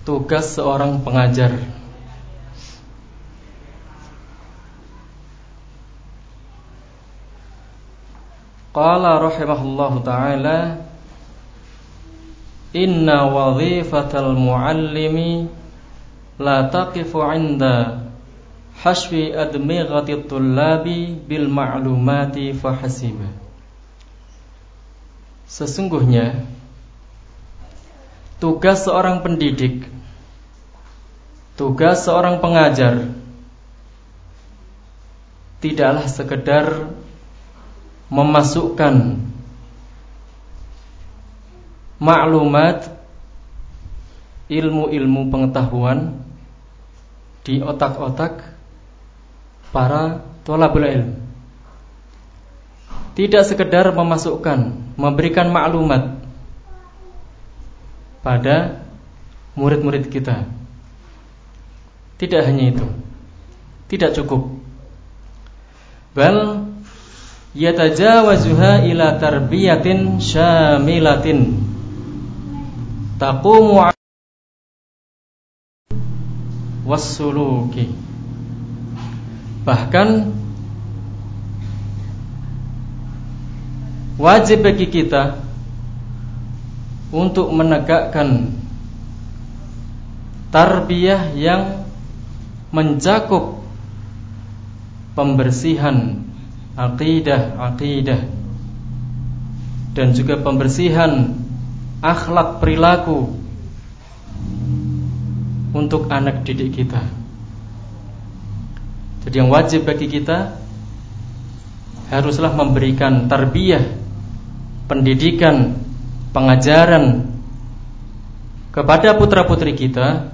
tugas seorang pengajar. Qala rahimahullahu ta'ala, inna wadhifatal muallimi la taqifu 'inda hashwi admighati tullabi bil ma'lumati fahasiba. Sesungguhnya tugas seorang pendidik, tugas seorang pengajar tidaklah sekedar memasukkan maklumat, ilmu-ilmu pengetahuan di otak-otak para thalabul ilm. Tidak sekedar memasukkan, memberikan maklumat pada murid-murid kita. Tidak hanya itu, tidak cukup. Bal yatajawazuha ila tarbiyatin syamilatin taqumu wassuluki. Bahkan wajib bagi kita untuk menegakkan tarbiyah yang mencakup pembersihan aqidah dan juga pembersihan akhlak perilaku untuk anak didik kita. Jadi yang wajib bagi kita haruslah memberikan tarbiyah, pendidikan, pengajaran kepada putra-putri kita,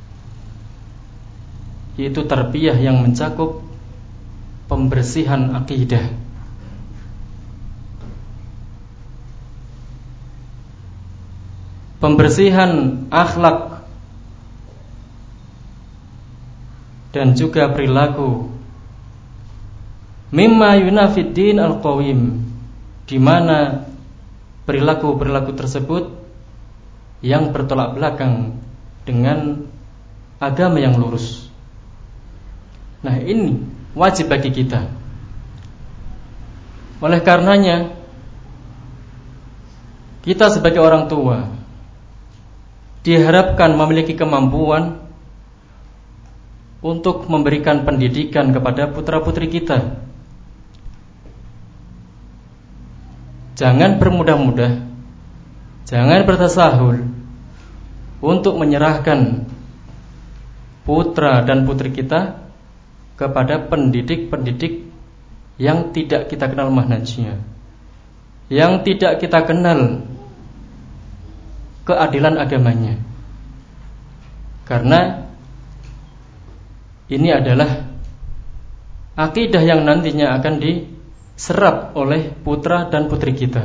yaitu tarbiyah yang mencakup pembersihan akidah, pembersihan akhlak, dan juga perilaku. Mimma yunafid din al-qawim, di mana perilaku-perilaku tersebut yang bertolak belakang dengan agama yang lurus. Nah, ini wajib bagi kita. Oleh karenanya, kita sebagai orang tua diharapkan memiliki kemampuan untuk memberikan pendidikan kepada putra-putri kita. Jangan bermudah-mudah, jangan bertasahul untuk menyerahkan putra dan putri kita kepada pendidik-pendidik yang tidak kita kenal manhajnya, yang tidak kita kenal keadilan agamanya. Karena ini adalah akidah yang nantinya akan diserap oleh putra dan putri kita.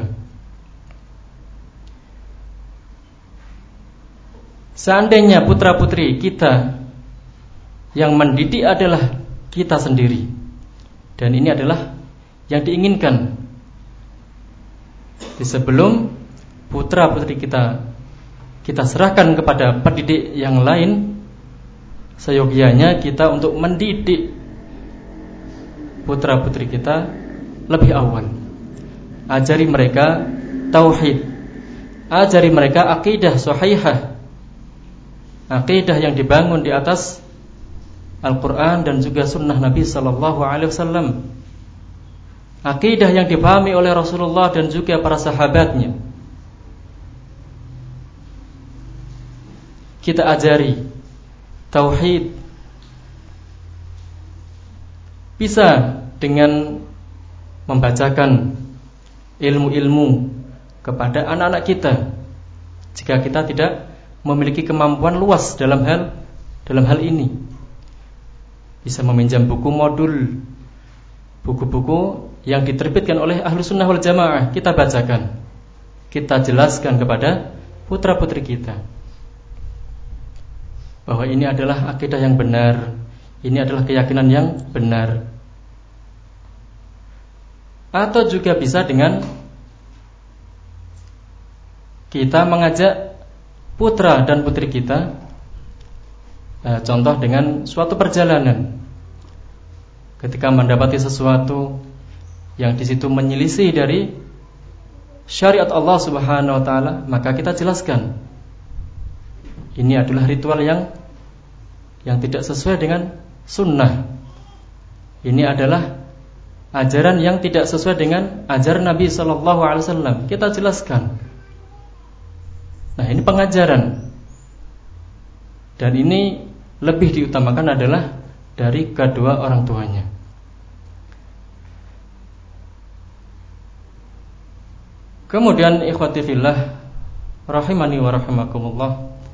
Seandainya putra-putri kita yang mendidik adalah kita sendiri, dan ini adalah yang diinginkan. Di sebelum putra-putri kita serahkan kepada pendidik yang lain, seyogianya kita untuk mendidik putra-putri kita lebih awal. Ajari mereka tauhid, ajari mereka akidah sahihah, akidah yang dibangun di atas Al-Quran dan juga sunnah Nabi Sallallahu Alaihi Wasallam, akidah yang dipahami oleh Rasulullah dan juga para sahabatnya. Kita ajari tauhid, bisa dengan membacakan ilmu-ilmu kepada anak-anak kita. Jika kita tidak memiliki kemampuan luas dalam hal ini, bisa meminjam buku modul, buku-buku yang diterbitkan oleh Ahlus Sunnah wal Jamaah, kita bacakan, kita jelaskan kepada putra-putri kita bahwa ini adalah akidah yang benar, ini adalah keyakinan yang benar. Atau juga bisa dengan kita mengajak putra dan putri kita Contoh dengan suatu perjalanan, ketika mendapati sesuatu yang di situ menyelisih dari syariat Allah Subhanahu wa taala, maka kita jelaskan ini adalah ritual yang tidak sesuai dengan sunnah. Ini adalah ajaran yang tidak sesuai dengan ajaran Nabi sallallahu alaihi wasallam. Kita jelaskan. Nah, ini pengajaran. Dan ini lebih diutamakan adalah dari kedua orang tuanya. Kemudian ikhwati fillah rahimani wa rahimakumullah,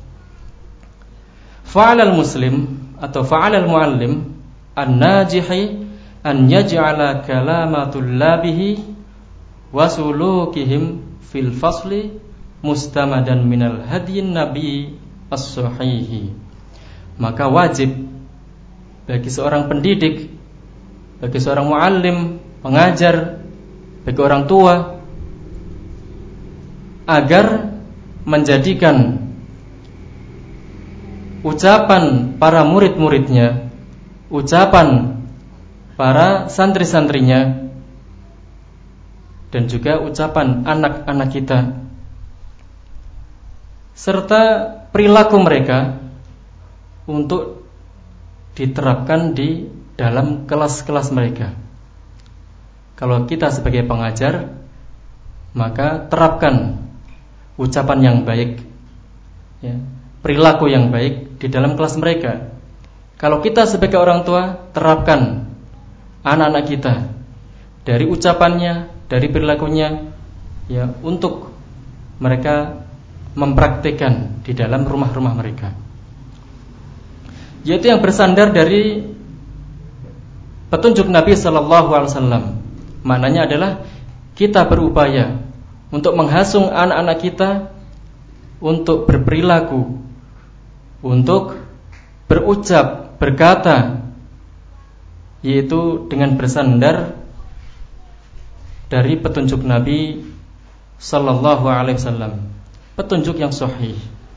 fa'alal muslim atau fa'alal muallim an-najihi an yaj'ala kalama tullabihi wa sulukihim fil fasli mustamadan minal hadyin nabi as-sahihi. Maka wajib bagi seorang pendidik, bagi seorang muallim, pengajar, bagi orang tua, agar menjadikan ucapan para murid-muridnya, ucapan para santri-santrinya, dan juga ucapan anak-anak kita, serta perilaku mereka untuk diterapkan di dalam kelas-kelas mereka. Kalau kita sebagai pengajar, maka terapkan ucapan yang baik, ya, perilaku yang baik di dalam kelas mereka. Kalau kita sebagai orang tua, terapkan anak-anak kita dari ucapannya, dari perilakunya, ya, untuk mereka mempraktikkan di dalam rumah-rumah mereka, yaitu yang bersandar dari petunjuk Nabi sallallahu alaihi wasallam. Maknanya adalah kita berupaya untuk menghasung anak-anak kita untuk berperilaku, untuk berucap, berkata, yaitu dengan bersandar dari petunjuk Nabi sallallahu alaihi wasallam, petunjuk yang sahih.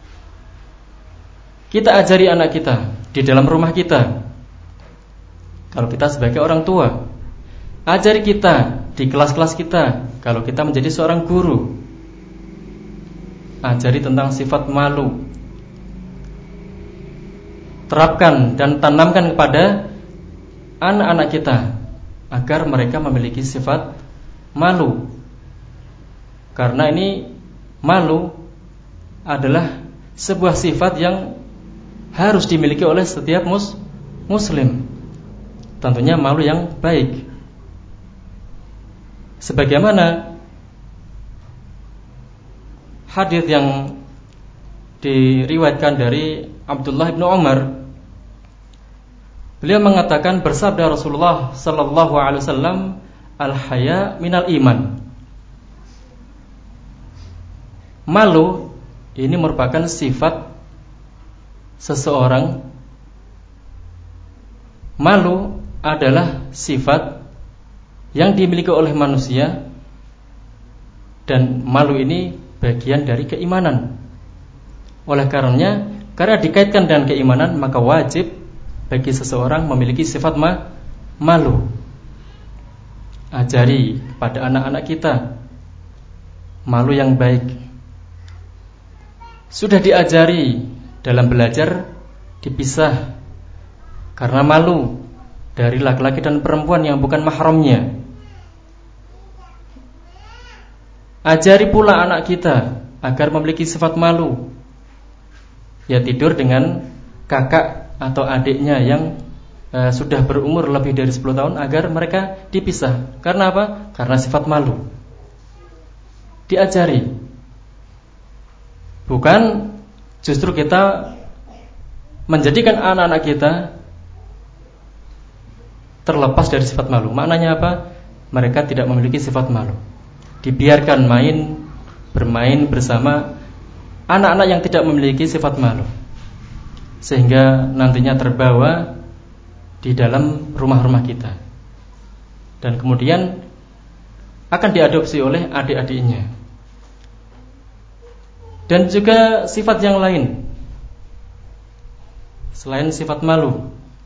Kita ajari anak kita di dalam rumah kita. Kalau kita sebagai orang tua, ajari kita di kelas-kelas kita. Kalau kita menjadi seorang guru, ajari tentang sifat malu. Terapkan dan tanamkan kepada anak-anak kita agar mereka memiliki sifat malu. Karena ini malu adalah sebuah sifat yang harus dimiliki oleh setiap muslim. Tentunya malu yang baik. Sebagaimana hadis yang diriwayatkan dari Abdullah bin Umar, beliau mengatakan, bersabda Rasulullah sallallahu alaihi wasallam, al-haya minal iman. Malu ini merupakan sifat seseorang. Malu adalah sifat yang dimiliki oleh manusia, dan malu ini bagian dari keimanan. Oleh karenanya, karena dikaitkan dengan keimanan, maka wajib bagi seseorang memiliki sifat malu. Ajari pada anak-anak kita malu yang baik. Sudah diajari dalam belajar dipisah karena malu dari laki-laki dan perempuan yang bukan mahramnya. Ajari pula anak kita agar memiliki sifat malu, ya, tidur dengan kakak atau adiknya yang sudah berumur lebih dari 10 tahun, agar mereka dipisah. Karena apa? Karena sifat malu. Diajari. Bukan justru kita menjadikan anak-anak kita terlepas dari sifat malu. Maknanya apa? Mereka tidak memiliki sifat malu. Dibiarkan bermain bersama anak-anak yang tidak memiliki sifat malu, sehingga nantinya terbawa di dalam rumah-rumah kita, dan kemudian akan diadopsi oleh adik-adiknya. Dan juga sifat yang lain, selain sifat malu.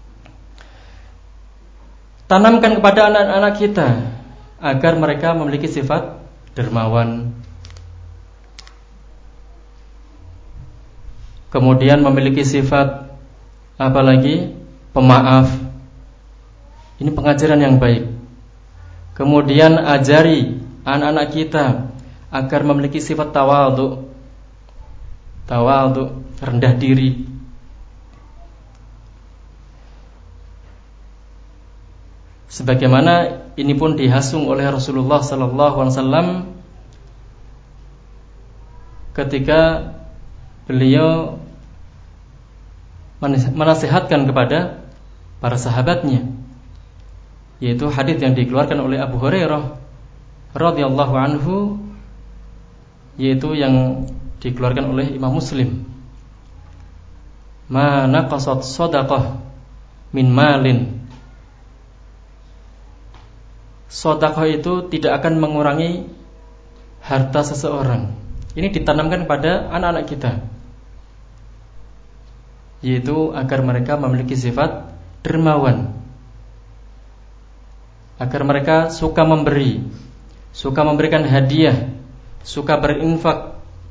Tanamkan kepada anak-anak kita agar mereka memiliki sifat dermawan, kemudian memiliki sifat apalagi pemaaf. Ini pengajaran yang baik. Kemudian ajari anak-anak kita agar memiliki sifat tawadhu, rendah diri. Sebagaimana ini pun dihasung oleh Rasulullah sallallahu alaihi wasallam ketika beliau menasihatkan kepada para sahabatnya, yaitu hadis yang dikeluarkan oleh Abu Hurairah radhiyallahu anhu, yaitu yang dikeluarkan oleh Imam Muslim. Ma naqasat shadaqah min malin. Sedekah itu tidak akan mengurangi harta seseorang. Ini ditanamkan kepada anak-anak kita, yaitu agar mereka memiliki sifat dermawan, agar mereka suka memberi, suka memberikan hadiah, suka berinfak.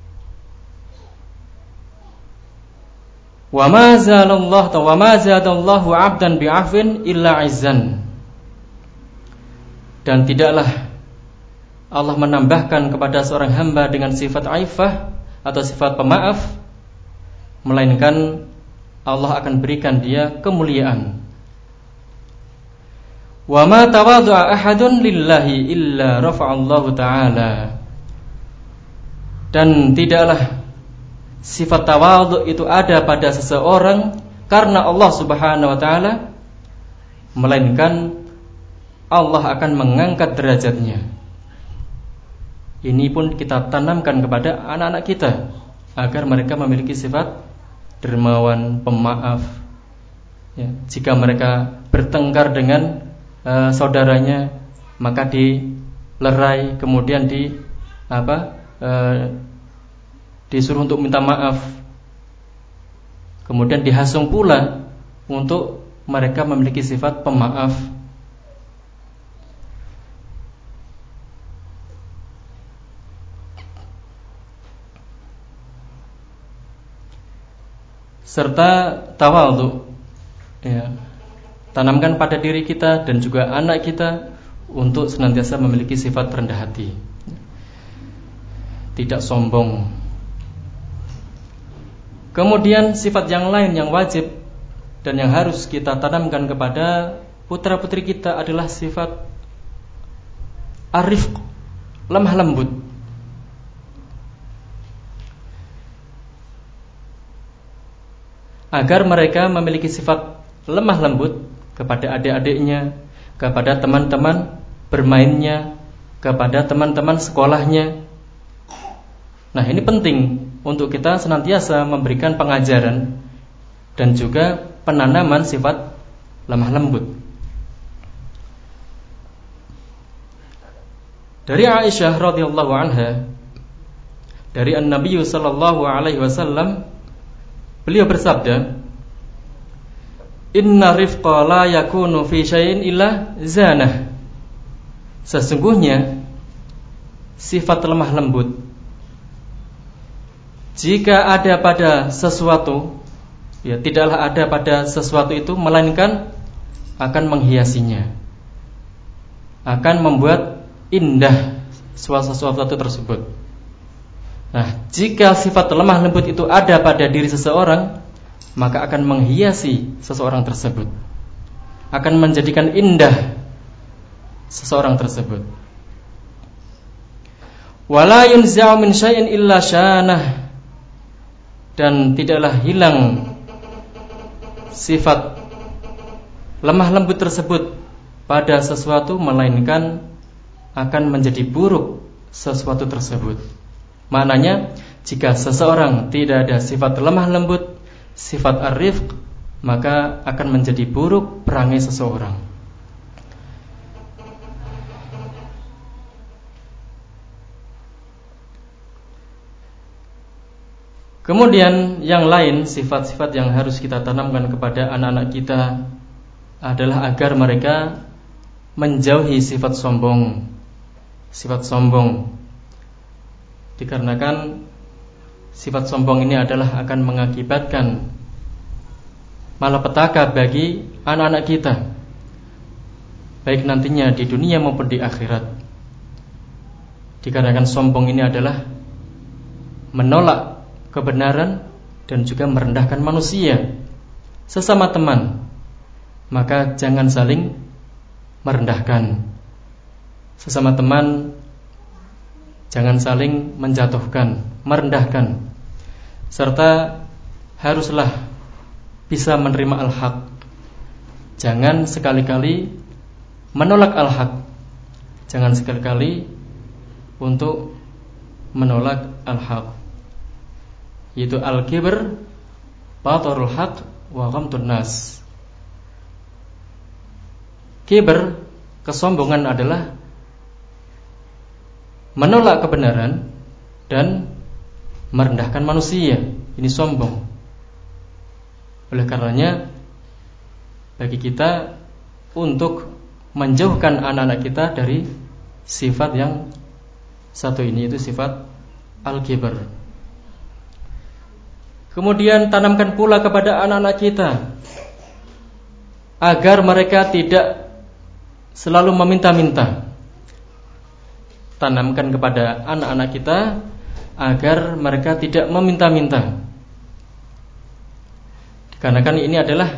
Wa ma zadallahu 'abdan bi'afwin illa 'izzan. Dan tidaklah Allah menambahkan kepada seorang hamba dengan sifat aifah atau sifat pemaaf, melainkan Allah akan berikan dia kemuliaan. Wa ma tawadhu'a ahadun lillahi illa rafa'allahu ta'ala. Dan tidaklah sifat tawadhu itu ada pada seseorang karena Allah Subhanahu wa taala, melainkan Allah akan mengangkat derajatnya. Ini pun kita tanamkan kepada anak-anak kita agar mereka memiliki sifat dermawan, pemaaf. Ya, jika mereka bertengkar dengan saudaranya, maka dilerai, kemudian disuruh untuk minta maaf, kemudian dihasung pula untuk mereka memiliki sifat pemaaf. Serta tawadhu, ya, tanamkan pada diri kita dan juga anak kita untuk senantiasa memiliki sifat rendah hati, tidak sombong. Kemudian sifat yang lain yang wajib dan yang harus kita tanamkan kepada putra-putri kita adalah sifat arifq, lemah lembut. Agar mereka memiliki sifat lemah lembut kepada adik-adiknya, kepada teman-teman bermainnya, kepada teman-teman sekolahnya. Nah, ini penting untuk kita senantiasa memberikan pengajaran dan juga penanaman sifat lemah lembut. Dari Aisyah radhiyallahu anha, dari An-Nabi sallallahu alaihi wasallam, beliau bersabda, "Inna rifqa la yakunu fi syai'in illa zanah." Sesungguhnya sifat lemah lembut, jika ada pada sesuatu, ya, tidaklah ada pada sesuatu itu melainkan akan menghiasinya, akan membuat indah sesuatu tersebut. Nah, jika sifat lemah lembut itu ada pada diri seseorang, maka akan menghiasi seseorang tersebut, akan menjadikan indah seseorang tersebut. Wala yunza'u min syai'in illa syanah. Dan tidaklah hilang sifat lemah lembut tersebut pada sesuatu, melainkan akan menjadi buruk sesuatu tersebut. Maknanya, jika seseorang tidak ada sifat lemah lembut, sifat ar-rifq, maka akan menjadi buruk perangai seseorang. Kemudian yang lain, sifat-sifat yang harus kita tanamkan kepada anak-anak kita adalah agar mereka menjauhi sifat sombong. Sifat sombong, dikarenakan sifat sombong ini adalah akan mengakibatkan malapetaka bagi anak-anak kita, baik nantinya di dunia maupun di akhirat. Dikarenakan sombong ini adalah menolak kebenaran dan juga merendahkan manusia sesama teman. Maka jangan saling merendahkan sesama teman, jangan saling menjatuhkan, merendahkan, serta haruslah bisa menerima al-haq. Jangan sekali-kali menolak al-haq. Jangan sekali-kali untuk menolak al-haq, yaitu al-kibr, batarul haq, wa ghamtun nas. Kibr, kesombongan adalah menolak kebenaran dan merendahkan manusia. Ini sombong. Oleh karenanya, bagi kita untuk menjauhkan anak-anak kita dari sifat yang satu ini, yaitu sifat al-kibr. Kemudian tanamkan pula kepada anak-anak kita agar mereka tidak selalu meminta-minta. Tanamkan kepada anak-anak kita agar mereka tidak meminta-minta. Dikarenakan ini adalah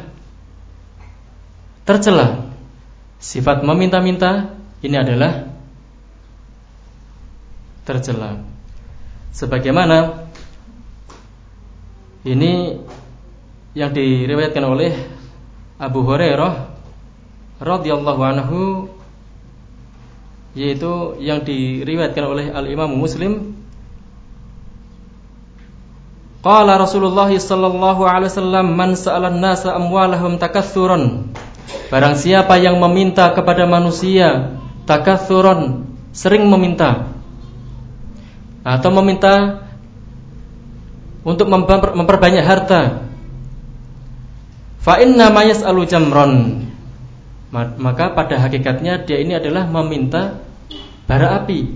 tercela. Sifat meminta-minta ini adalah tercela. Sebagaimana ini yang diriwayatkan oleh Abu Hurairah radhiyallahu anhu, yaitu yang diriwayatkan oleh Al-Imam Muslim. Qala Rasulullah sallallahu alaihi wasallam, man sa'alan nasa amwalahum takatsuran. Barang siapa yang meminta kepada manusia takatsuran, sering meminta atau meminta untuk memperbanyak harta, fa inna ma yas'alu jamron, maka pada hakikatnya dia ini adalah meminta bara api.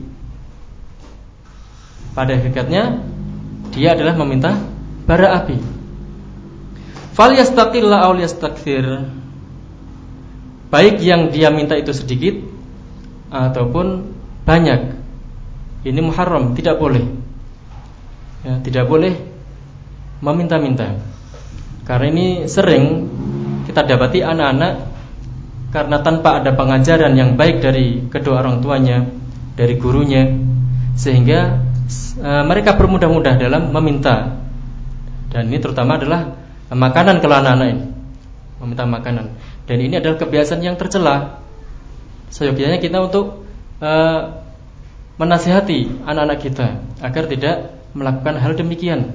Pada hakikatnya dia adalah meminta bara api. Fal yastaqilla aw yastakthir, baik yang dia minta itu sedikit ataupun banyak, ini muharram, tidak boleh. Ya, tidak boleh meminta-minta. Karena ini sering kita dapati anak-anak karena tanpa ada pengajaran yang baik dari kedua orang tuanya, dari gurunya, sehingga mereka bermudah-mudah dalam meminta. Dan ini terutama adalah makanan kalau anak-anak ini meminta makanan. Dan ini adalah kebiasaan yang tercela. Seyogyanya kita untuk menasihati anak-anak kita agar tidak melakukan hal demikian.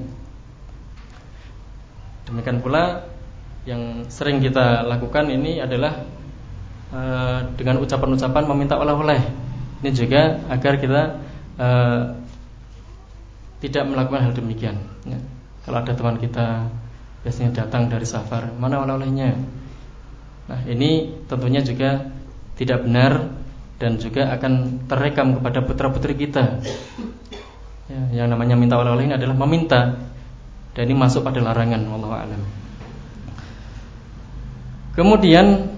Demikian pula yang sering kita lakukan ini adalah dengan ucapan-ucapan meminta oleh-oleh. Ini juga agar kita tidak melakukan hal demikian. Ya. Kalau ada teman kita biasanya datang dari safar, mana oleh-olehnya? Nah, ini tentunya juga tidak benar dan juga akan terekam kepada putra-putri kita. Ya, yang namanya minta oleh-oleh ini adalah meminta, dan ini masuk pada larangan, wallahu a'lam. Kemudian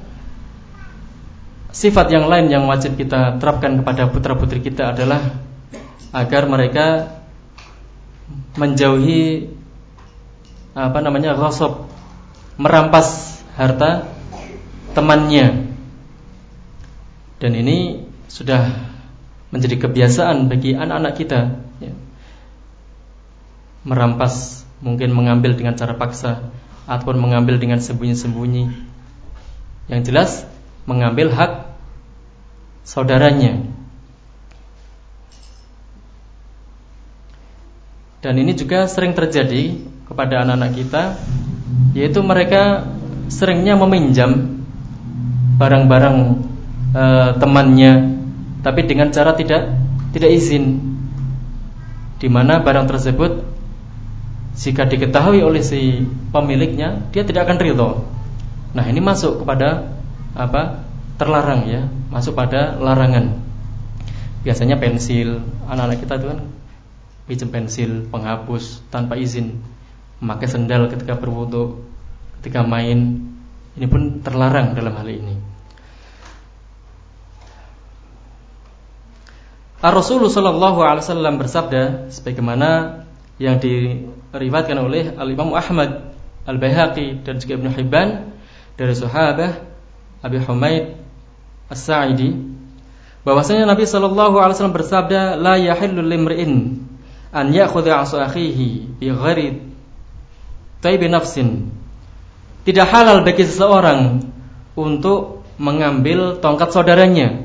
sifat yang lain yang wajib kita terapkan kepada putra-putri kita adalah agar mereka menjauhi ghasab, merampas harta temannya. Dan ini sudah menjadi kebiasaan bagi anak-anak kita, ya. Merampas, mungkin mengambil dengan cara paksa ataupun mengambil dengan sembunyi-sembunyi. Yang jelas mengambil hak saudaranya. Dan ini juga sering terjadi kepada anak-anak kita, yaitu mereka seringnya meminjam barang-barang temannya, tapi dengan cara tidak izin, di mana barang tersebut jika diketahui oleh si pemiliknya, dia tidak akan ridho. Nah, ini masuk kepada terlarang ya, masuk pada larangan. Biasanya pensil, anak-anak kita itu kan pinjam pensil, penghapus tanpa izin, memakai sendal ketika berwudu, ketika main, ini pun terlarang dalam hal ini. Rasulullah sallallahu alaihi wasallam bersabda sebagaimana yang diriwayatkan oleh Al-Imam Ahmad, Al-Baihaqi dan juga Ibnu Hibban dari sahabat Abi Humaid As-Sa'idi, bahwasanya Nabi sallallahu alaihi wasallam bersabda, la yahillu limri'in an ya'khudha 'asa akhihi bi ghairi tayyibi nafsin. Tidak halal bagi seseorang untuk mengambil tongkat saudaranya,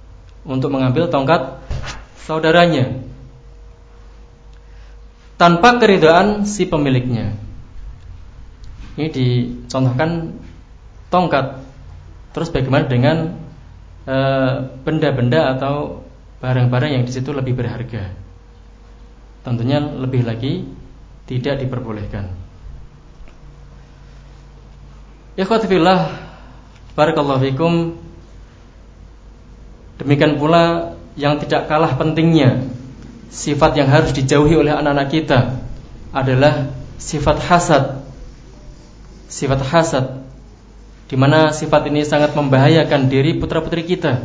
tanpa keridhaan si pemiliknya. Ini dicontohkan tongkat. Terus bagaimana dengan benda-benda atau barang-barang yang di situ lebih berharga? Tentunya lebih lagi tidak diperbolehkan. Ikhwati fillah, barakallahu fikum. Demikian pula yang tidak kalah pentingnya, sifat yang harus dijauhi oleh anak-anak kita adalah sifat hasad. Sifat hasad, di mana sifat ini sangat membahayakan diri putra-putri kita.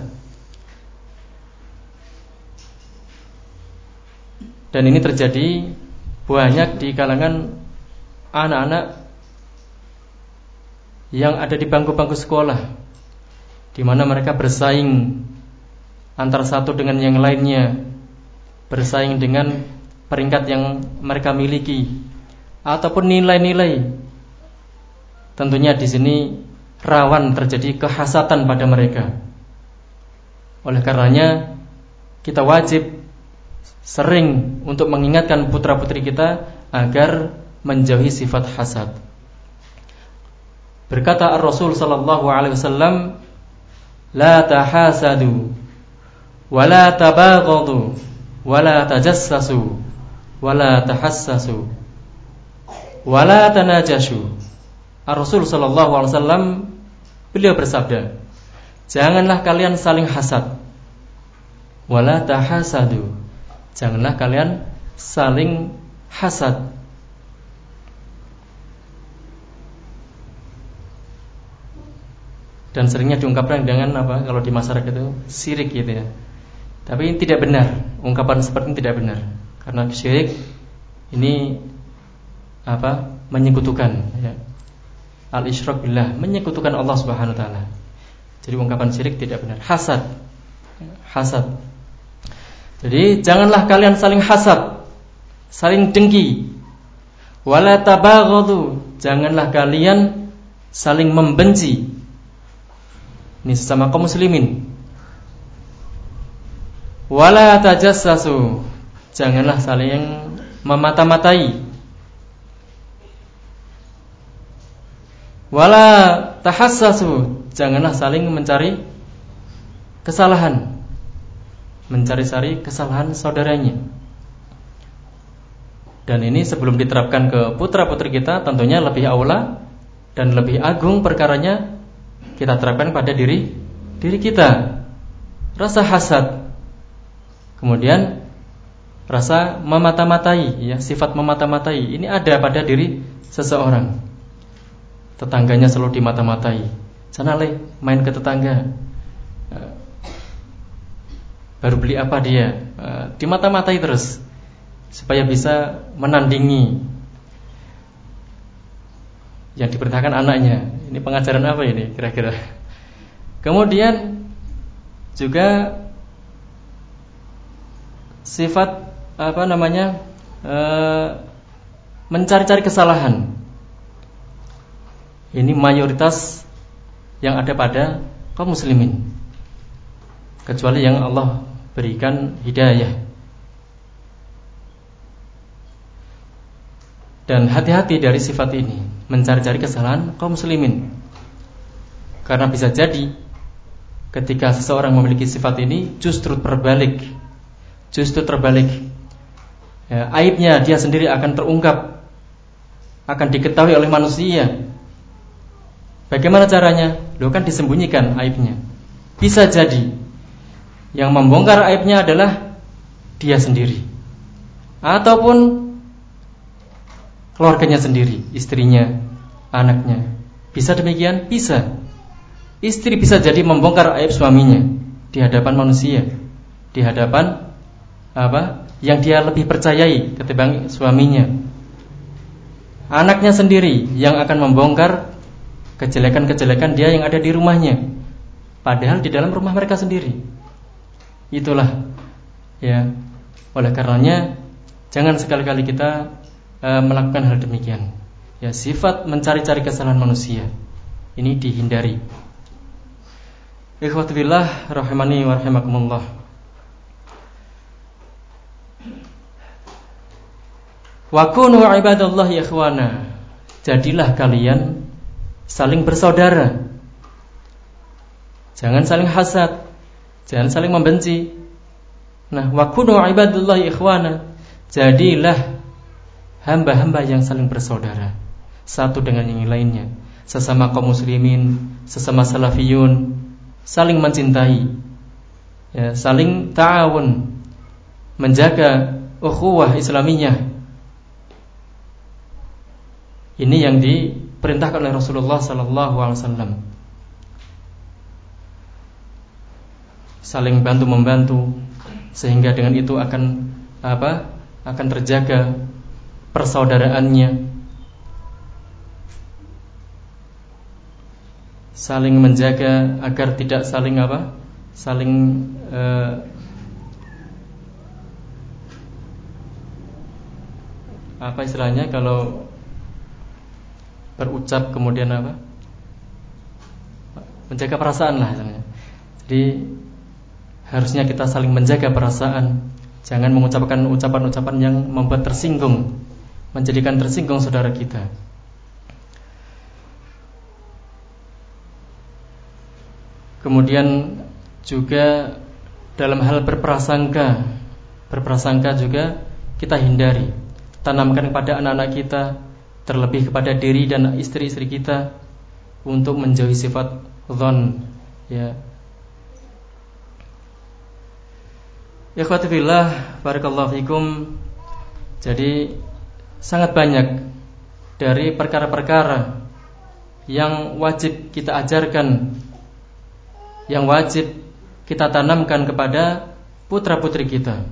Dan ini terjadi banyak di kalangan anak-anak yang ada di bangku-bangku sekolah, di mana mereka bersaing antara satu dengan yang lainnya, bersaing dengan peringkat yang mereka miliki ataupun nilai-nilai. Tentunya di sini rawan terjadi kehasatan pada mereka. Oleh karenanya kita wajib sering untuk mengingatkan putra-putri kita agar menjauhi sifat hasad. Berkata Ar-Rasul sallallahu alaihi wasallam, la tahasadu wala tabaghadu wala tajassasu wala tahassasu wala tanajashu. Ar-Rasul sallallahu alaihi wasallam beliau bersabda, janganlah kalian saling hasad, wala tahasadu, janganlah kalian saling hasad. Dan seringnya diungkapkan dengan kalau di masyarakat itu syirik gitu ya. Tapi tidak benar, ungkapan seperti ini tidak benar. Karena syirik ini menyekutukan ya. Al-isyrak billah, menyekutukan Allah Subhanahu wa taala. Jadi ungkapan syirik tidak benar. Hasad. Jadi janganlah kalian saling hasad, saling dengki. Wala tabaghadu, janganlah kalian saling membenci. Ini sesama kaum muslimin. Wala tajassasu, janganlah saling memata-matai. Wala tahassasu, janganlah saling mencari kesalahan, mencari-cari kesalahan saudaranya. Dan ini sebelum diterapkan ke putra-putri kita, tentunya lebih aula dan lebih agung perkaranya kita terapkan pada diri kita. Rasa hasad, kemudian rasa memata-matai ya, sifat memata-matai ini ada pada diri seseorang. Tetangganya selalu dimata-matai. Sana le, main ke tetangga. Baru beli apa dia? Dimata-matai terus supaya bisa menandingi yang diperintahkan anaknya. Ini pengajaran apa ini kira-kira? Kemudian juga sifat mencari-cari kesalahan. Ini mayoritas yang ada pada kaum muslimin, kecuali yang Allah berikan hidayah. Dan hati-hati dari sifat ini, mencari-cari kesalahan kaum muslimin. Karena bisa jadi ketika seseorang memiliki sifat ini justru terbalik ya, aibnya dia sendiri akan terungkap akan diketahui oleh manusia. Bagaimana caranya? Loh, kan disembunyikan aibnya. Bisa jadi yang membongkar aibnya adalah dia sendiri, ataupun keluarganya sendiri, istrinya, anaknya. Bisa demikian? Bisa. Istri bisa jadi membongkar aib suaminya di hadapan manusia, di hadapan yang dia lebih percayai ketimbang suaminya. Anaknya sendiri yang akan membongkar kejelekan-kejelekan dia yang ada di rumahnya, padahal di dalam rumah mereka sendiri. Itulah, ya. Oleh karenanya jangan sekali-kali kita melakukan hal demikian. Ya, sifat mencari-cari kesalahan manusia ini dihindari. Ikhwati billah rahimani wa rahimakumullah. Wa kunu ibadallahi ikhwana. Jadilah kalian saling bersaudara. Jangan saling hasad, jangan saling membenci. Nah, wa kunu ibadallahi ikhwana. Jadilah hamba-hamba yang saling bersaudara, satu dengan yang lainnya, sesama kaum muslimin, sesama salafiyun, saling mencintai, ya, saling ta'awun, menjaga ukhuwah Islamiyah. Ini yang diperintahkan oleh Rasulullah sallallahu alaihi wasallam. Saling bantu membantu, sehingga dengan itu akan terjaga persaudaraannya. Saling menjaga agar tidak saling istilahnya kalau berucap kemudian menjaga perasaan lah istilahnya. Jadi harusnya kita saling menjaga perasaan, jangan mengucapkan ucapan-ucapan yang membuat tersinggung, menjadikan tersinggung saudara kita. Kemudian juga dalam hal berprasangka juga kita hindari. Tanamkan kepada anak-anak kita, terlebih kepada diri dan istri-istri kita, untuk menjauhi sifat dzan, ya. Ikhwati fillah, barakallahu fikum. Jadi sangat banyak dari perkara-perkara yang wajib kita ajarkan, yang wajib kita tanamkan kepada putra-putri kita.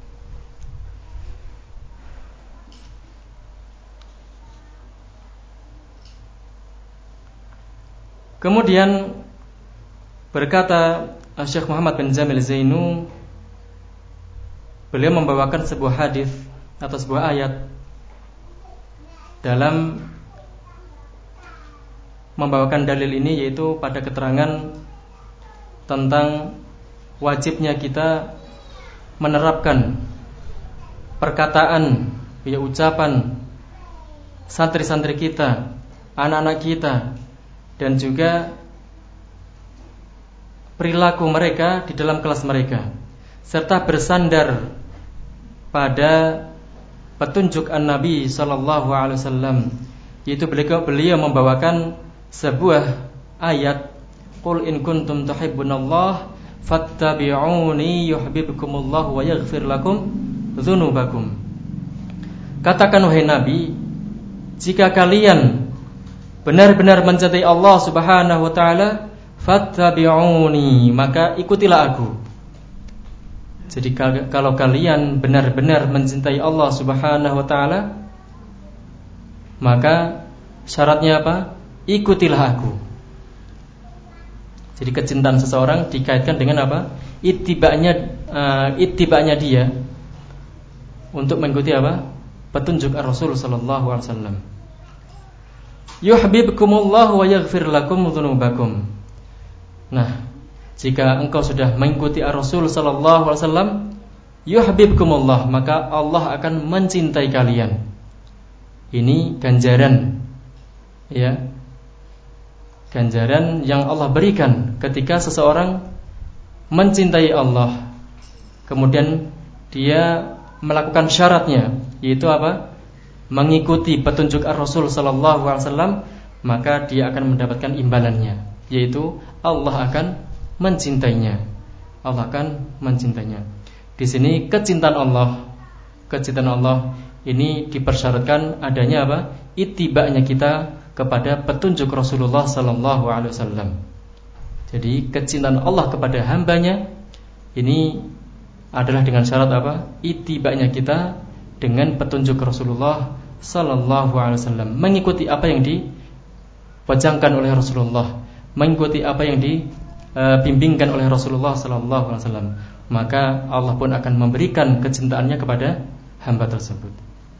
Kemudian berkata Syekh Muhammad bin Jamil Zainu, beliau membawakan sebuah hadis atau sebuah ayat dalam membawakan dalil ini, yaitu pada keterangan tentang wajibnya kita menerapkan perkataan, ya, ucapan santri-santri kita, anak-anak kita, dan juga perilaku mereka di dalam kelas mereka, serta bersandar pada petunjuk An-Nabi sallallahu alaihi wasallam, yaitu beliau membawakan sebuah ayat, qul in kuntum tuhibbunallah fattabi'uni yuhibbukumullah wa yaghfir lakum dzunubakum. Katakan wahai Nabi, jika kalian benar-benar mencintai Allah Subhanahu wa taala, fattabi'uni, maka ikutilah aku. Jadi kalau kalian benar-benar mencintai Allah Subhanahu wa taala, maka syaratnya apa? Ikutilah aku. Jadi kecintaan seseorang dikaitkan dengan apa? Ittiba'nya dia untuk mengikuti apa? Petunjuk Rasul sallallahu alaihi wasallam. Yuhibbukumullah wa yaghfir lakum dzunubakum. Nah, jika engkau sudah mengikuti Rasul sallallahu alaihi wasallam, yuhibbukumullah, maka Allah akan mencintai kalian. Ini ganjaran, ya. Ganjaran yang Allah berikan ketika seseorang mencintai Allah, kemudian dia melakukan syaratnya, yaitu apa? mengikuti petunjuk Ar-Rasul sallallahu alaihi wasallam, maka dia akan mendapatkan imbalannya, yaitu Allah akan mencintainya. Allah akan mencintainya. Di sini kecintaan Allah ini dipersyaratkan adanya apa? Ittiba'nya kita kepada petunjuk Rasulullah sallallahu alaihi wasallam. Jadi kecintaan Allah kepada hambanya ini adalah dengan syarat apa? Ittiba'nya kita dengan petunjuk Rasulullah sallallahu alaihi wasallam, mengikuti apa yang diwajibkan oleh Rasulullah, mengikuti apa yang dibimbingkan oleh Rasulullah sallallahu alaihi wasallam. Maka Allah pun akan memberikan kecintaannya kepada hamba tersebut.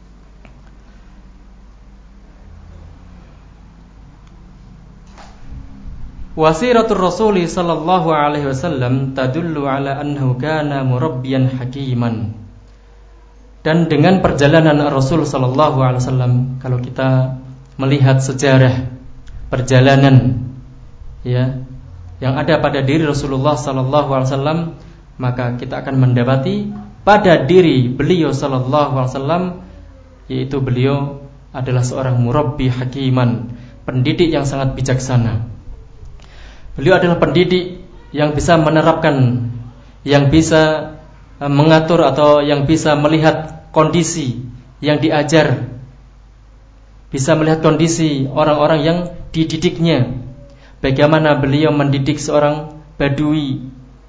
Wasiratul Rasul sallallahu alaihi wasallam tadullu ala annahu kana murabbiyan hakiman. Dan dengan perjalanan Rasul sallallahu alaihi wasallam, kalau kita melihat sejarah perjalanan yang ada pada diri Rasulullah sallallahu alaihi wasallam, maka kita akan mendapati pada diri beliau sallallahu alaihi wasallam, yaitu beliau adalah seorang murabbi hakiman, pendidik yang sangat bijaksana. Beliau adalah pendidik yang bisa menerapkan, yang bisa mengatur atau yang bisa melihat kondisi yang diajar, bisa melihat kondisi orang-orang yang dididiknya. Bagaimana beliau mendidik seorang badui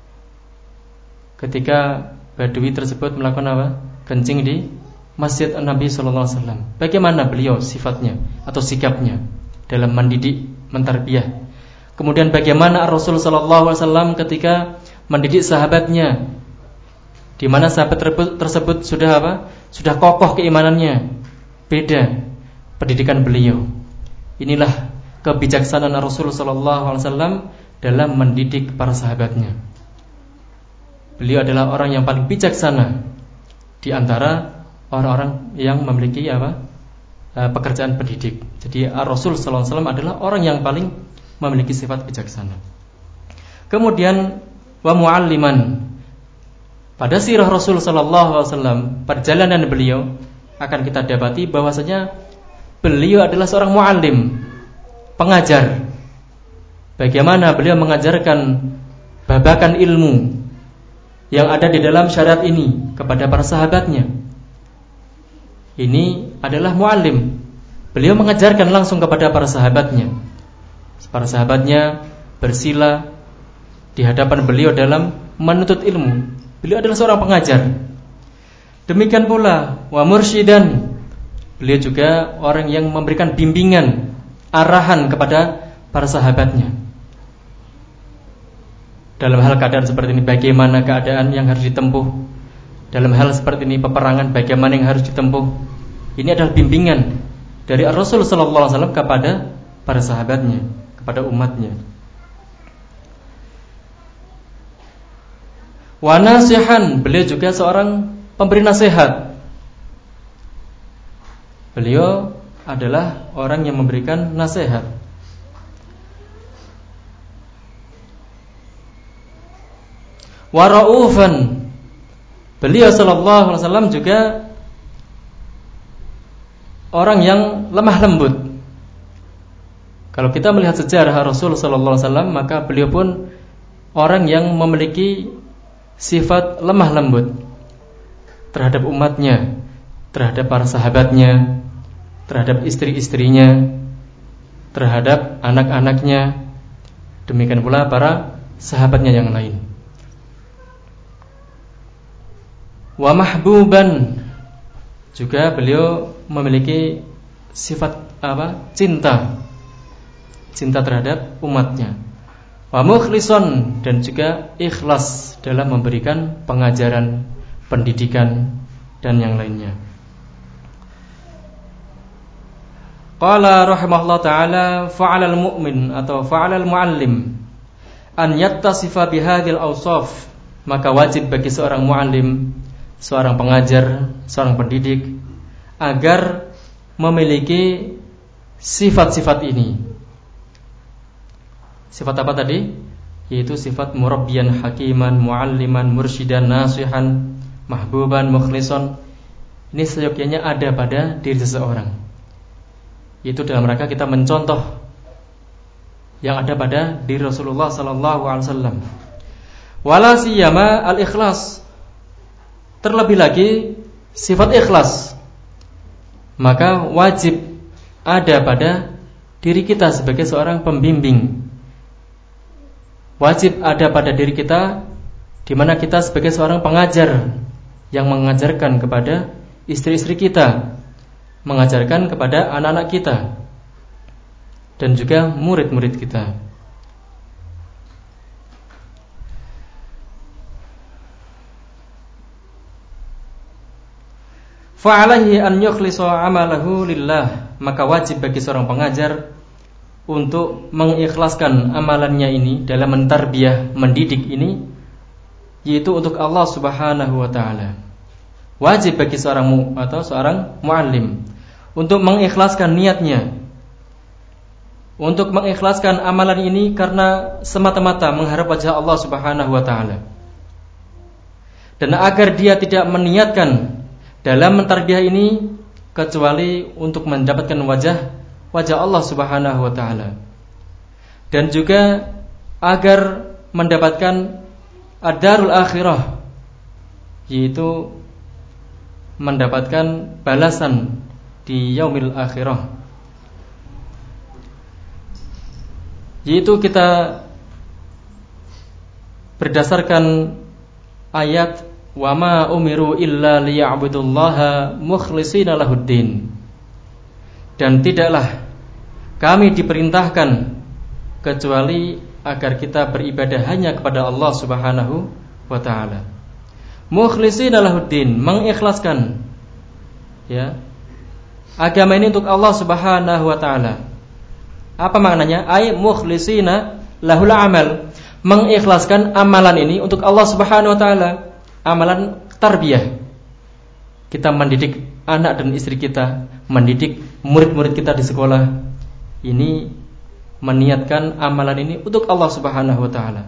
ketika badui tersebut melakukan apa? Kencing di Masjid Nabi sallallahu alaihi wasallam. Bagaimana beliau sifatnya atau sikapnya dalam mendidik, mentarbiyah. Kemudian bagaimana Rasul sallallahu alaihi wasallam ketika mendidik sahabatnya, di mana sahabat tersebut sudah apa? Sudah kokoh keimanannya. Beda pendidikan beliau. Inilah kebijaksanaan Rasul sallallahu alaihi wasallam dalam mendidik para sahabatnya. Beliau adalah orang yang paling bijaksana di antara orang-orang yang memiliki pekerjaan pendidik. Jadi Rasul sallallahu alaihi wasallam adalah orang yang paling memiliki sifat bijaksana. Kemudian wa mualliman. Pada sirah Rasul sallallahu alaihi wasallam, perjalanan beliau akan kita dapati bahwasanya beliau adalah seorang muallim, pengajar. Bagaimana beliau mengajarkan babakan ilmu yang ada di dalam syariat ini kepada para sahabatnya. Ini adalah muallim. Beliau mengajarkan langsung kepada para sahabatnya. Para sahabatnya bersila di hadapan beliau dalam menuntut ilmu. Beliau adalah seorang pengajar. Demikian pula wa mursyidan. Beliau juga orang yang memberikan bimbingan, arahan kepada para sahabatnya. Dalam hal keadaan seperti ini, bagaimana keadaan yang harus ditempuh. Dalam hal seperti ini, peperangan, bagaimana yang harus ditempuh. Ini adalah bimbingan dari Rasul sallallahu alaihi wasallam kepada para sahabatnya, kepada umatnya. Wa nasihan, beliau juga seorang pemberi nasihat. Beliau adalah orang yang memberikan nasihat. Wa raufan, beliau sallallahu alaihi wasallam juga orang yang lemah lembut. Kalau kita melihat sejarah Rasul sallallahu alaihi wasallam, maka beliau pun orang yang memiliki sifat lemah lembut terhadap umatnya, terhadap para sahabatnya, terhadap istri-istrinya, terhadap anak-anaknya, demikian pula para sahabatnya yang lain. Wa mahbuban, juga beliau memiliki sifat cinta terhadap umatnya. Wa mukhlison, dan juga ikhlas dalam memberikan pengajaran, pendidikan dan yang lainnya. Qala rahimahullah ta'ala, fa'alal mu'min atau fa'alal mu'allim an yattasifa bihadhil awsaf, maka wajib bagi seorang mu'allim, seorang pengajar, seorang pendidik, agar memiliki sifat-sifat ini. Sifat apa tadi? Yaitu sifat murabbiyan hakiman, mualliman, mursyidan, nasihan, mahbuban, mukhlison. ini seyogyanya ada pada diri seseorang. Itu dalam rangka kita mencontoh yang ada pada diri Rasulullah sallallahu alaihi wasallam. Wala siyama al-ikhlas. Terlebih lagi sifat ikhlas. Maka wajib ada pada diri kita sebagai seorang pembimbing. Wajib ada pada diri kita di mana kita sebagai seorang pengajar yang mengajarkan kepada istri-istri kita, mengajarkan kepada anak-anak kita, dan juga murid-murid kita. Fa'alaihi an yukhlisa amalahu lillah. Maka wajib bagi seorang pengajar untuk mengikhlaskan amalannya ini dalam mentarbiyah, mendidik ini, yaitu untuk Allah Subhanahu wa taala. Wajib bagi seorang seorang muallim untuk mengikhlaskan niatnya, untuk mengikhlaskan amalan ini karena semata-mata mengharap wajah Allah Subhanahu wa taala. Dan agar dia tidak meniatkan dalam mentarbiyah ini kecuali untuk mendapatkan wajah Allah Subhanahu wa taala. Dan juga agar mendapatkan ad-darul akhirah, yaitu mendapatkan balasan di yaumil akhirah. Yaitu kita berdasarkan ayat wa ma umiru illa liya'budullaha mukhlishina lahuddin. Dan tidaklah kami diperintahkan kecuali agar kita beribadah hanya kepada Allah Subhanahu wa taala. Mukhlishina lahuddin, mengikhlaskan ya agama ini untuk Allah Subhanahu wa taala. Apa maknanya? Ay mukhlishina lahul amal, mengikhlaskan amalan ini untuk Allah Subhanahu wa taala. Amalan tarbiyah, kita mendidik anak dan istri kita, mendidik murid-murid kita di sekolah, ini meniatkan amalan ini untuk Allah Subhanahu wa taala.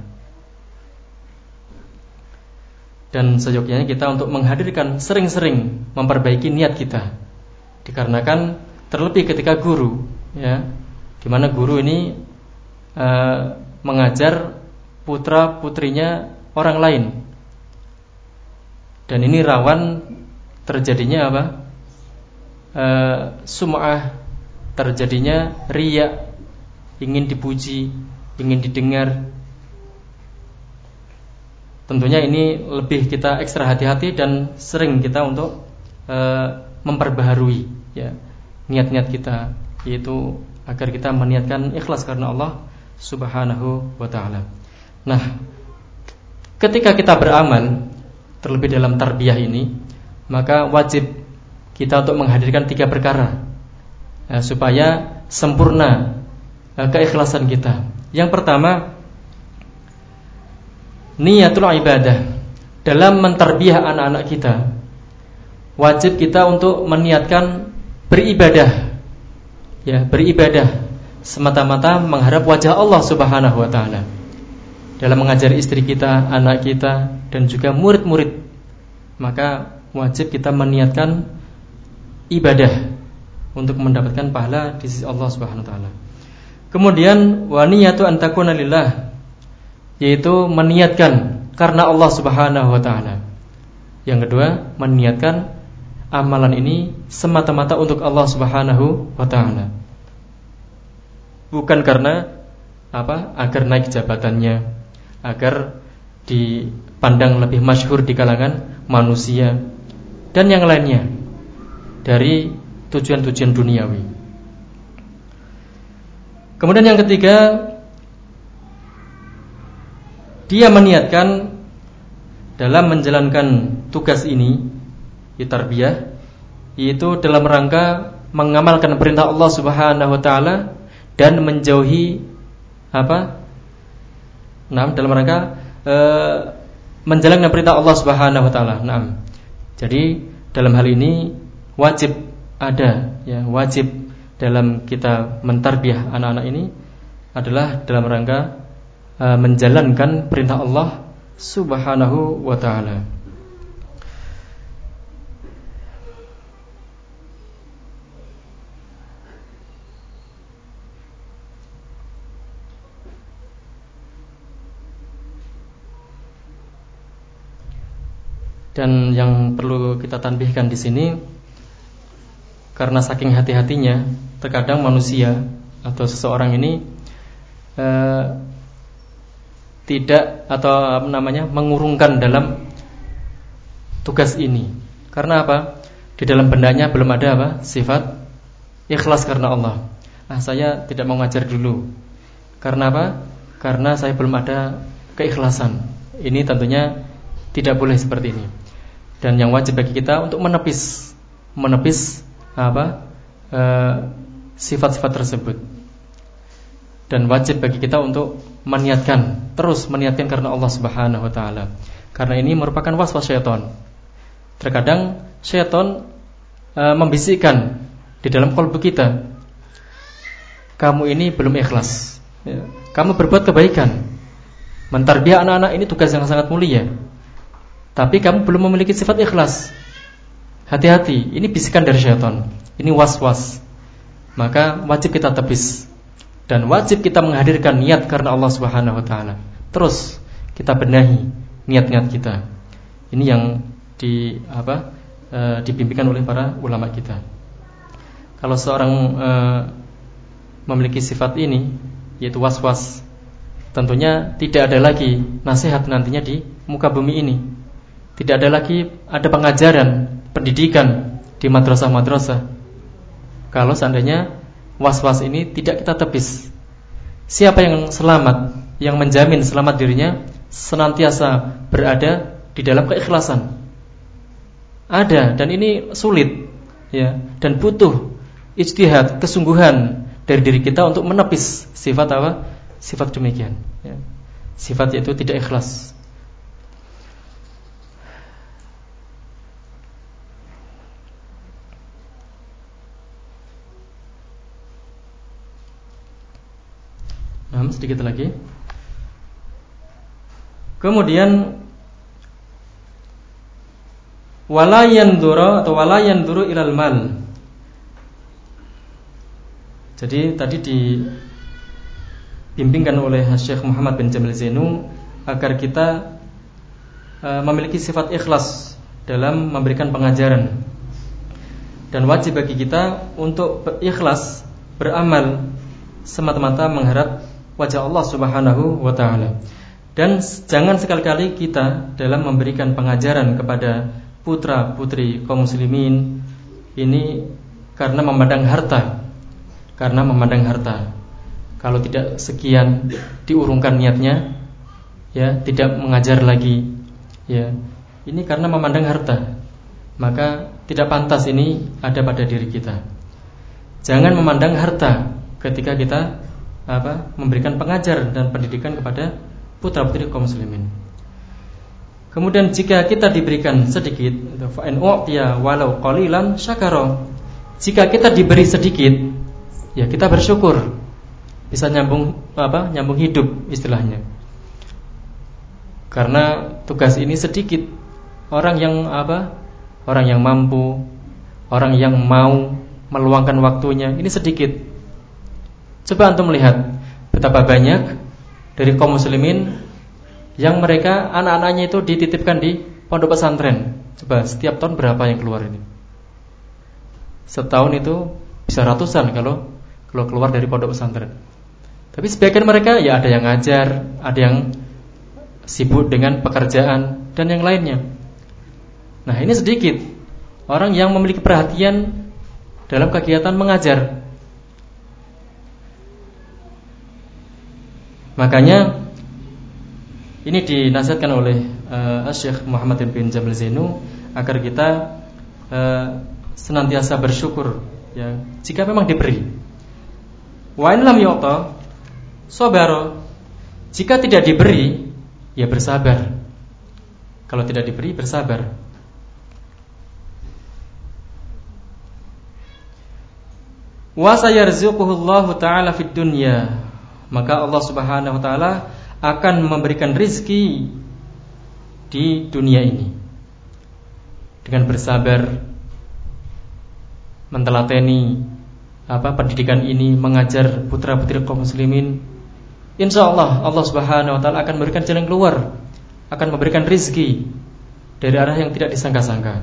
Dan seyogyanya kita untuk menghadirkan sering-sering memperbaiki niat kita. Dikarenakan terlebih ketika guru, ya, di mana guru ini mengajar putra-putrinya orang lain. Dan ini rawan terjadinya apa? Sum'ah, terjadinya riya, ingin dipuji, ingin didengar. Tentunya ini lebih kita ekstra hati-hati dan sering kita untuk memperbaharui ya niat-niat kita, yaitu agar kita meniatkan ikhlas karena Allah Subhanahu wa taala. Nah, ketika kita beramal terlebih dalam tarbiyah ini, maka wajib kita untuk menghadirkan 3 perkara supaya sempurna keikhlasan kita. Yang pertama, niyatul ibadah. Dalam mentarbiyah anak-anak kita, wajib kita untuk meniatkan beribadah, ya, beribadah semata-mata mengharap wajah Allah Subhanahu wa taala. Dalam mengajar istri kita, anak kita, dan juga murid-murid, maka wajib kita meniatkan ibadah untuk mendapatkan pahala di sisi Allah Subhanahu wa taala. Kemudian wa niyatu an takuna lillah, yaitu meniatkan karena Allah Subhanahu wa taala. Yang kedua, meniatkan amalan ini semata-mata untuk Allah Subhanahu wa taala. Bukan karena agar naik jabatannya, agar dipandang lebih masyhur di kalangan manusia, dan yang lainnya dari tujuan-tujuan duniawi. Kemudian yang ketiga, dia meniatkan dalam menjalankan tugas ini di tarbiyah, yaitu dalam rangka mengamalkan perintah Allah Subhanahu wa taala dan menjauhi dalam rangka menjalankan perintah Allah Subhanahu wa taala. Jadi dalam hal ini wajib ada, ya, wajib dalam kita mentarbiyah anak-anak ini adalah dalam rangka menjalankan perintah Allah Subhanahu wa taala. Dan yang perlu kita tanbihkan di sini, karena saking hati-hatinya, terkadang manusia atau seseorang ini tidak atau mengurungkan dalam tugas ini. Karena apa? Di dalam bendanya belum ada sifat ikhlas karena Allah. Saya tidak mau ngajar dulu. Karena apa? Karena saya belum ada keikhlasan. Ini tentunya tidak boleh seperti ini. Dan yang wajib bagi kita untuk menepis sifat-sifat tersebut. Dan wajib bagi kita untuk terus meniatkan karena Allah Subhanahu wa taala. Karena ini merupakan waswas syaitan. Terkadang syaitan membisikkan di dalam kalbu kita, kamu ini belum ikhlas. Kamu berbuat kebaikan, mentarbiyah anak-anak ini tugas yang sangat mulia, tapi kamu belum memiliki sifat ikhlas. Hati-hati, ini bisikan dari syaitan. Ini was-was. Maka wajib kita tepis. Dan wajib kita menghadirkan niat karena Allah Subhanahu wa taala. Terus kita benahi niat-niat kita. Ini yang dibimbingkan oleh para ulama kita. Kalau seorang memiliki sifat ini, yaitu was-was, tentunya tidak ada lagi nasihat nantinya di muka bumi ini. Tidak ada lagi ada pengajaran, pendidikan di madrasah-madrasah. Kalau seandainya was-was ini tidak kita tepis. Siapa yang selamat, yang menjamin selamat dirinya, senantiasa berada di dalam keikhlasan. Ada, dan ini sulit, ya, dan butuh ijtihad, kesungguhan dari diri kita untuk menepis sifat sifat demikian, ya. Sifat yaitu tidak ikhlas. Sedikit lagi. Kemudian wala yanduru ilal mal. Jadi tadi dibimbingkan oleh Syekh Muhammad bin Jamil Zainu agar kita memiliki sifat ikhlas dalam memberikan pengajaran. Dan wajib bagi kita untuk berikhlas, beramal semata-mata mengharap wajah Allah Subhanahu wa taala. Dan jangan sekali-kali kita dalam memberikan pengajaran kepada putra-putri kaum muslimin ini karena memandang harta. Kalau tidak sekian diurungkan niatnya, ya, tidak mengajar lagi, ya. Ini karena memandang harta. Maka tidak pantas ini ada pada diri kita. Jangan memandang harta ketika kita memberikan pengajar dan pendidikan kepada putra-putri kaum muslimin. Kemudian jika kita diberikan sedikit, fa in u'tiya walau qalilan syakara. Jika kita diberi sedikit, ya kita bersyukur. Bisa nyambung hidup istilahnya. Karena tugas ini sedikit. Orang yang mampu, orang yang mau meluangkan waktunya, ini sedikit. Coba antum melihat betapa banyak dari kaum muslimin yang mereka anak-anaknya itu dititipkan di pondok pesantren. Coba setiap tahun berapa yang keluar ini? Setahun itu bisa ratusan kalau keluar dari pondok pesantren. Tapi sebagian mereka ya ada yang ngajar, ada yang sibuk dengan pekerjaan dan yang lainnya. Nah, ini sedikit orang yang memiliki perhatian dalam kegiatan mengajar. Makanya ini dinasihatkan oleh Syekh Muhammad bin Jamil Zainu agar kita senantiasa bersyukur, ya, jika memang diberi. Wa in lam yu'ta sabara. Jika tidak diberi, ya bersabar. Kalau tidak diberi, bersabar. Wa sayarzuquhullahu ta'ala fid dunya. Maka Allah Subhanahu wa taala akan memberikan rizki di dunia ini dengan bersabar, mentelateni pendidikan ini, mengajar putra-putri kaum muslimin. Insyaallah Allah Subhanahu wa taala akan memberikan jalan keluar, akan memberikan rizki dari arah yang tidak disangka-sangka.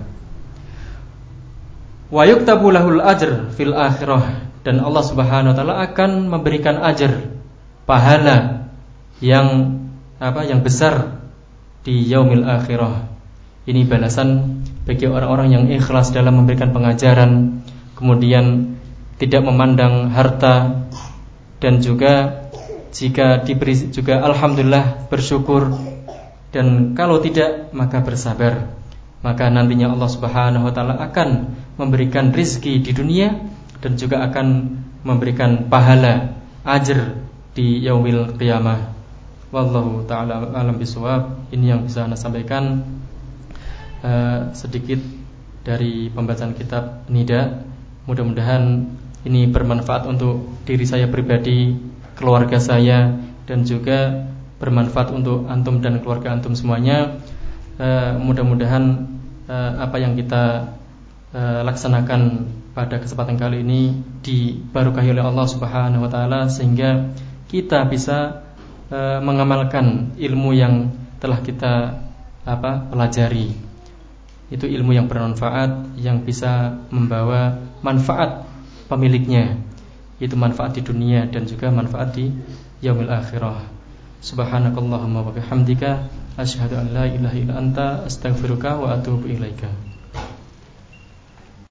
Wa yuktabu lahul ajr fil akhirah, dan Allah Subhanahu wa taala akan memberikan ajar, pahala yang besar di yaumil akhirah. Ini balasan bagi orang-orang yang ikhlas dalam memberikan pengajaran, kemudian tidak memandang harta, dan juga jika diberi juga alhamdulillah bersyukur, dan kalau tidak maka bersabar. Maka nantinya Allah Subhanahu wa taala akan memberikan rizki di dunia dan juga akan memberikan pahala ajr di yaumil qiyamah. Wallahu ta'ala alam bisawab. Ini yang bisa Anda sampaikan sedikit dari pembacaan kitab Nida. Mudah-mudahan ini bermanfaat untuk diri saya pribadi, keluarga saya, dan juga bermanfaat untuk antum dan keluarga antum semuanya. Mudah-mudahan apa yang kita laksanakan pada kesempatan kali ini diberkahi oleh Allah Subhanahu wa taala, sehingga kita bisa mengamalkan ilmu yang telah kita pelajari. Itu ilmu yang bermanfaat, yang bisa membawa manfaat pemiliknya, itu manfaat di dunia dan juga manfaat di yaumil akhirah. Subhanakallahumma wa bihamdika asyhadu an la ilaha illa anta astaghfiruka wa atubu ilaika.